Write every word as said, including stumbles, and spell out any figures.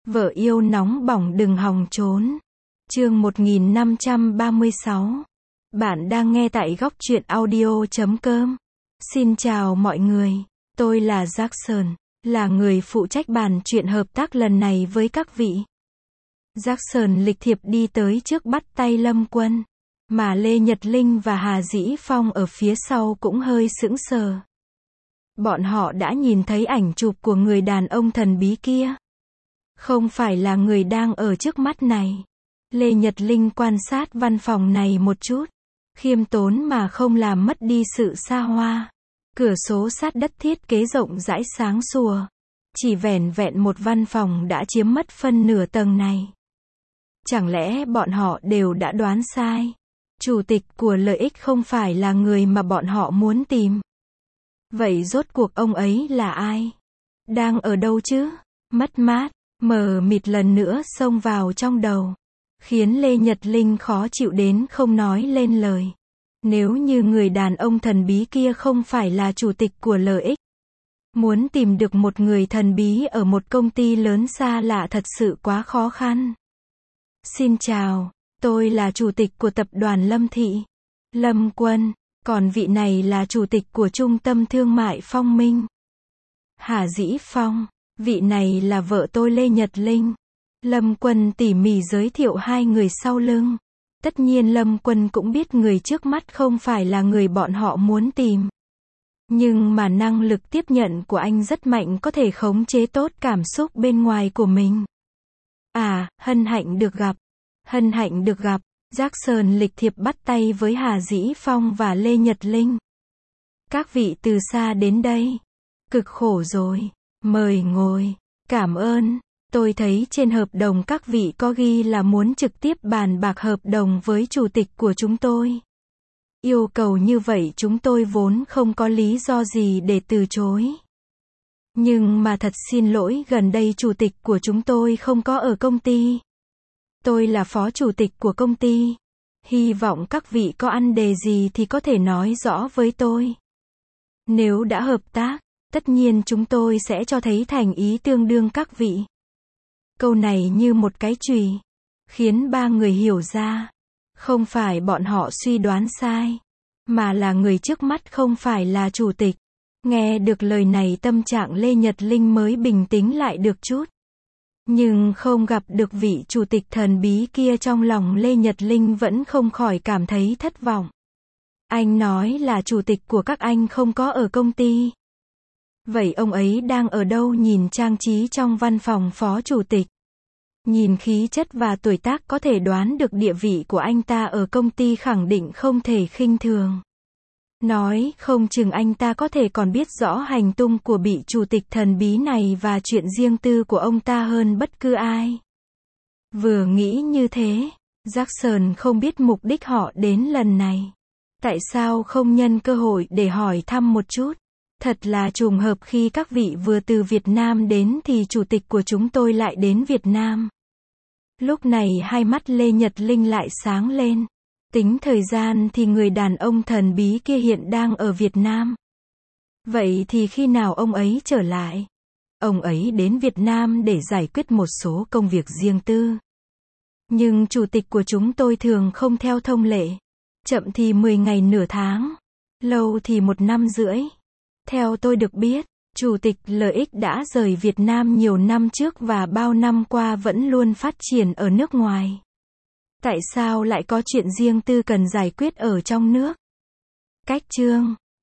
Vợ yêu nóng bỏng đừng hòng trốn. Chương một nghìn năm trăm ba mươi sáu. Bạn đang nghe tại góc truyện audio chấm com. Xin chào mọi người, tôi là Jackson, là người phụ trách bàn chuyện hợp tác lần này với các vị. Jackson lịch thiệp đi tới trước bắt tay Lâm Quân, mà Lê Nhật Linh và Hà Dĩ Phong ở phía sau cũng hơi sững sờ. Bọn họ đã nhìn thấy ảnh chụp của người đàn ông thần bí kia. Không phải là người đang ở trước mắt này. Lê Nhật Linh quan sát văn phòng này một chút, khiêm tốn mà không làm mất đi sự xa hoa. Cửa sổ sát đất thiết kế rộng rãi sáng sủa. Chỉ vẻn vẹn một văn phòng đã chiếm mất phân nửa tầng này. Chẳng lẽ bọn họ đều đã đoán sai? Chủ tịch của lợi ích không phải là người mà bọn họ muốn tìm. Vậy rốt cuộc ông ấy là ai? Đang ở đâu chứ? Mất mát, mờ mịt lần nữa xông vào trong đầu, khiến Lê Nhật Linh khó chịu đến không nói lên lời. Nếu như người đàn ông thần bí kia không phải là chủ tịch của lợi ích, muốn tìm được một người thần bí ở một công ty lớn xa lạ thật sự quá khó khăn. Xin chào, tôi là chủ tịch của tập đoàn Lâm Thị, Lâm Quân, còn vị này là chủ tịch của trung tâm thương mại Phong Minh, Hà Dĩ Phong, vị này là vợ tôi Lê Nhật Linh. Lâm Quân tỉ mỉ giới thiệu hai người sau lưng. Tất nhiên Lâm Quân cũng biết người trước mắt không phải là người bọn họ muốn tìm. Nhưng mà năng lực tiếp nhận của anh rất mạnh, có thể khống chế tốt cảm xúc bên ngoài của mình. À, hân hạnh được gặp. Hân hạnh được gặp. Jackson lịch thiệp bắt tay với Hà Dĩ Phong và Lê Nhật Linh. Các vị từ xa đến đây. Cực khổ rồi. Mời ngồi. Cảm ơn. Tôi thấy trên hợp đồng các vị có ghi là muốn trực tiếp bàn bạc hợp đồng với chủ tịch của chúng tôi. Yêu cầu như vậy chúng tôi vốn không có lý do gì để từ chối. Nhưng mà thật xin lỗi, gần đây chủ tịch của chúng tôi không có ở công ty. Tôi là phó chủ tịch của công ty. Hy vọng các vị có ăn đề gì thì có thể nói rõ với tôi. Nếu đã hợp tác, tất nhiên chúng tôi sẽ cho thấy thành ý tương đương các vị. Câu này như một cái chùy, khiến ba người hiểu ra, không phải bọn họ suy đoán sai, mà là người trước mắt không phải là chủ tịch. Nghe được lời này tâm trạng Lê Nhật Linh mới bình tĩnh lại được chút. Nhưng không gặp được vị chủ tịch thần bí kia, trong lòng Lê Nhật Linh vẫn không khỏi cảm thấy thất vọng. Anh nói là chủ tịch của các anh không có ở công ty. Vậy ông ấy đang ở đâu? Nhìn trang trí trong văn phòng phó chủ tịch, nhìn khí chất và tuổi tác có thể đoán được địa vị của anh ta ở công ty khẳng định không thể khinh thường. Nói không chừng anh ta có thể còn biết rõ hành tung của vị chủ tịch thần bí này và chuyện riêng tư của ông ta hơn bất cứ ai. Vừa nghĩ như thế, Jackson không biết mục đích họ đến lần này. Tại sao không nhân cơ hội để hỏi thăm một chút? Thật là trùng hợp, khi các vị vừa từ Việt Nam đến thì chủ tịch của chúng tôi lại đến Việt Nam. Lúc này hai mắt Lê Nhật Linh lại sáng lên. Tính thời gian thì người đàn ông thần bí kia hiện đang ở Việt Nam. Vậy thì khi nào ông ấy trở lại? Ông ấy đến Việt Nam để giải quyết một số công việc riêng tư. Nhưng chủ tịch của chúng tôi thường không theo thông lệ. Chậm thì mười ngày nửa tháng, lâu thì một năm rưỡi. Theo tôi được biết, chủ tịch lợi ích đã rời Việt Nam nhiều năm trước và bao năm qua vẫn luôn phát triển ở nước ngoài. Tại sao lại có chuyện riêng tư cần giải quyết ở trong nước? Cách chương